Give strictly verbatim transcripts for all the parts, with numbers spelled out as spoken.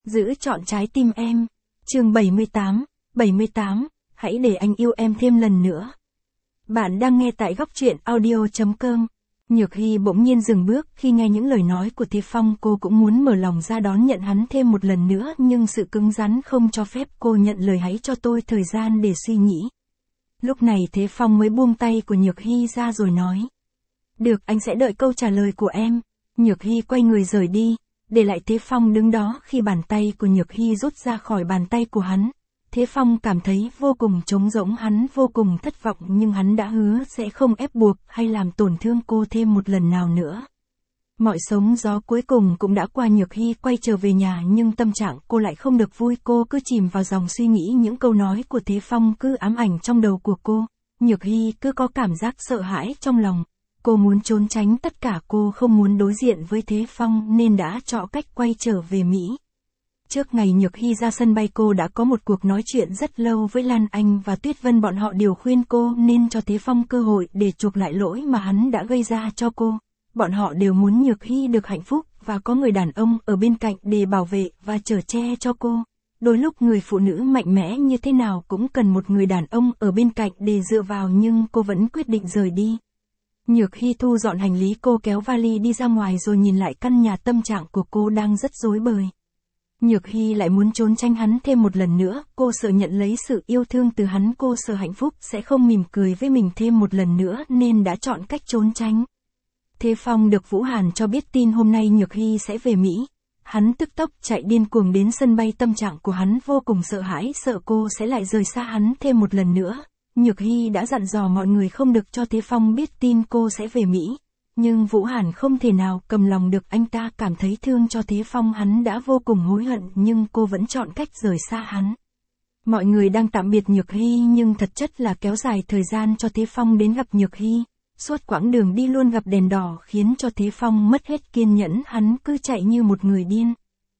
Giữ trọn trái tim em. Chương bảy mươi tám, bảy mươi tám, hãy để anh yêu em thêm lần nữa. Bạn đang nghe tại góc truyện audio chấm com. Nhược Hy bỗng nhiên dừng bước khi nghe những lời nói của Thế Phong. Cô cũng muốn mở lòng ra đón nhận hắn thêm một lần nữa, nhưng sự cứng rắn không cho phép cô nhận lời hãy cho tôi thời gian để suy nghĩ. Lúc này Thế Phong mới buông tay của Nhược Hy ra rồi nói. Được, anh sẽ đợi câu trả lời của em. Nhược Hy quay người rời đi, để lại Thế Phong đứng đó. Khi bàn tay của Nhược Hy rút ra khỏi bàn tay của hắn, Thế Phong cảm thấy vô cùng trống rỗng, hắn vô cùng thất vọng, nhưng hắn đã hứa sẽ không ép buộc hay làm tổn thương cô thêm một lần nào nữa. Mọi sóng gió cuối cùng cũng đã qua. Nhược Hy quay trở về nhà nhưng tâm trạng cô lại không được vui, cô cứ chìm vào dòng suy nghĩ, những câu nói của Thế Phong cứ ám ảnh trong đầu của cô. Nhược Hy cứ có cảm giác sợ hãi trong lòng. Cô muốn trốn tránh tất cả, cô không muốn đối diện với Thế Phong nên đã chọn cách quay trở về Mỹ. Trước ngày Nhược Hy ra sân bay, cô đã có một cuộc nói chuyện rất lâu với Lan Anh và Tuyết Vân. Bọn họ đều khuyên cô nên cho Thế Phong cơ hội để chuộc lại lỗi mà hắn đã gây ra cho cô. Bọn họ đều muốn Nhược Hy được hạnh phúc và có người đàn ông ở bên cạnh để bảo vệ và chở che cho cô. Đôi lúc người phụ nữ mạnh mẽ như thế nào cũng cần một người đàn ông ở bên cạnh để dựa vào, nhưng cô vẫn quyết định rời đi. Nhược Hy thu dọn hành lý, cô kéo vali đi ra ngoài rồi nhìn lại căn nhà. Tâm trạng của cô đang rất rối bời. Nhược Hy lại muốn trốn tránh hắn thêm một lần nữa, cô sợ nhận lấy sự yêu thương từ hắn, cô sợ hạnh phúc sẽ không mỉm cười với mình thêm một lần nữa nên đã chọn cách trốn tránh. Thế Phong được Vũ Hàn cho biết tin hôm nay Nhược Hy sẽ về Mỹ. Hắn tức tốc chạy điên cuồng đến sân bay, tâm trạng của hắn vô cùng sợ hãi, sợ cô sẽ lại rời xa hắn thêm một lần nữa. Nhược Hy đã dặn dò mọi người không được cho Thế Phong biết tin cô sẽ về Mỹ. Nhưng Vũ Hàn không thể nào cầm lòng được, anh ta cảm thấy thương cho Thế Phong, hắn đã vô cùng hối hận nhưng cô vẫn chọn cách rời xa hắn. Mọi người đang tạm biệt Nhược Hy nhưng thật chất là kéo dài thời gian cho Thế Phong đến gặp Nhược Hy. Suốt quãng đường đi luôn gặp đèn đỏ khiến cho Thế Phong mất hết kiên nhẫn, hắn cứ chạy như một người điên.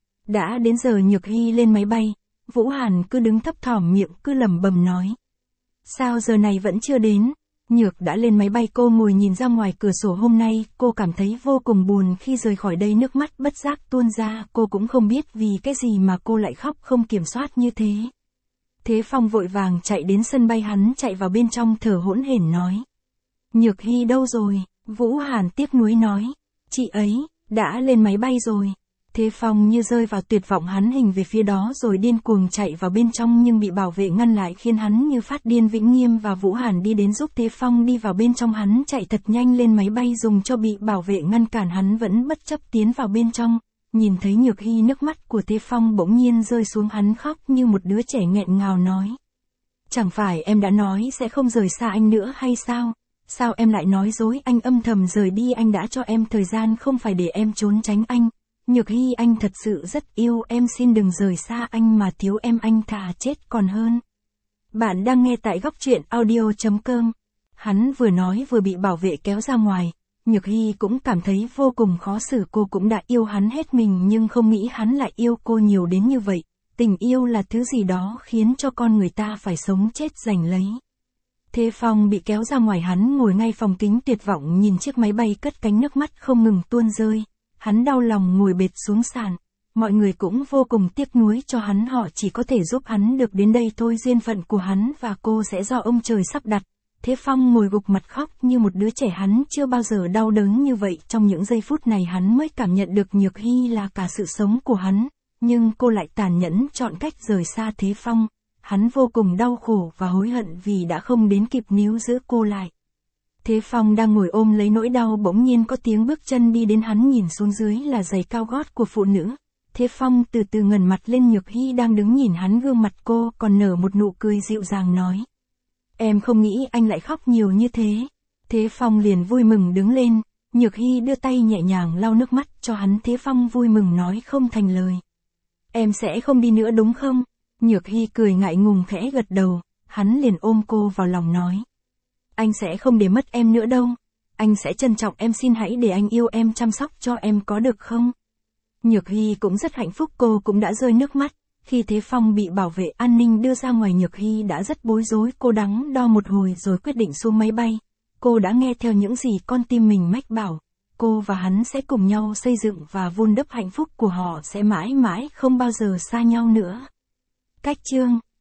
Đã đến giờ Nhược Hy lên máy bay, Vũ Hàn cứ đứng thấp thỏm miệng cứ lẩm bẩm nói. Sao giờ này vẫn chưa đến? Nhược đã lên máy bay, cô ngồi nhìn ra ngoài cửa sổ. Hôm nay cô cảm thấy vô cùng buồn khi rời khỏi đây, nước mắt bất giác tuôn ra. Cô cũng không biết vì cái gì mà cô lại khóc không kiểm soát như thế. Thế Phong vội vàng chạy đến sân bay, hắn chạy vào bên trong thở hổn hển nói. Nhược Hy đâu rồi? Vũ Hàn tiếc nuối nói. Chị ấy đã lên máy bay rồi. Thế Phong như rơi vào tuyệt vọng, hắn hình về phía đó rồi điên cuồng chạy vào bên trong nhưng bị bảo vệ ngăn lại khiến hắn như phát điên. Vĩnh Nghiêm và Vũ Hàn đi đến giúp Thế Phong đi vào bên trong, hắn chạy thật nhanh lên máy bay dùng cho bị bảo vệ ngăn cản, hắn vẫn bất chấp tiến vào bên trong. Nhìn thấy Nhược Hy, nước mắt của Thế Phong bỗng nhiên rơi xuống, hắn khóc như một đứa trẻ nghẹn ngào nói. Chẳng phải em đã nói sẽ không rời xa anh nữa hay sao? Sao em lại nói dối? Anh âm thầm rời đi, anh đã cho em thời gian không phải để em trốn tránh anh. Nhược Hy, anh thật sự rất yêu em, xin đừng rời xa anh mà thiếu em, anh thà chết còn hơn. Bạn đang nghe tại góc truyện audio chấm com. Hắn vừa nói vừa bị bảo vệ kéo ra ngoài. Nhược Hy cũng cảm thấy vô cùng khó xử, cô cũng đã yêu hắn hết mình nhưng không nghĩ hắn lại yêu cô nhiều đến như vậy. Tình yêu là thứ gì đó khiến cho con người ta phải sống chết giành lấy. Thế Phong bị kéo ra ngoài, hắn ngồi ngay phòng kính tuyệt vọng nhìn chiếc máy bay cất cánh, nước mắt không ngừng tuôn rơi. Hắn đau lòng ngồi bệt xuống sàn. Mọi người cũng vô cùng tiếc nuối cho hắn, họ chỉ có thể giúp hắn được đến đây thôi, duyên phận của hắn và cô sẽ do ông trời sắp đặt. Thế Phong ngồi gục mặt khóc như một đứa trẻ, hắn chưa bao giờ đau đớn như vậy. Trong những giây phút này hắn mới cảm nhận được Nhược Hy là cả sự sống của hắn, nhưng cô lại tàn nhẫn chọn cách rời xa Thế Phong. Hắn vô cùng đau khổ và hối hận vì đã không đến kịp níu giữ cô lại. Thế Phong đang ngồi ôm lấy nỗi đau, bỗng nhiên có tiếng bước chân đi đến, hắn nhìn xuống dưới là giày cao gót của phụ nữ. Thế Phong từ từ ngẩng mặt lên, Nhược Hy đang đứng nhìn hắn, gương mặt cô còn nở một nụ cười dịu dàng nói. Em không nghĩ anh lại khóc nhiều như thế. Thế Phong liền vui mừng đứng lên, Nhược Hy đưa tay nhẹ nhàng lau nước mắt cho hắn. Thế Phong vui mừng nói không thành lời. Em sẽ không đi nữa đúng không? Nhược Hy cười ngại ngùng khẽ gật đầu, hắn liền ôm cô vào lòng nói. Anh sẽ không để mất em nữa đâu. Anh sẽ trân trọng em, xin hãy để anh yêu em, chăm sóc cho em có được không? Nhược Hy cũng rất hạnh phúc, cô cũng đã rơi nước mắt. Khi Thế Phong bị bảo vệ an ninh đưa ra ngoài, Nhược Hy đã rất bối rối, cô đắn đo một hồi rồi quyết định xuống máy bay. Cô đã nghe theo những gì con tim mình mách bảo. cô và hắn sẽ cùng nhau xây dựng và vun đắp hạnh phúc của họ sẽ mãi mãi không bao giờ xa nhau nữa. Cách chương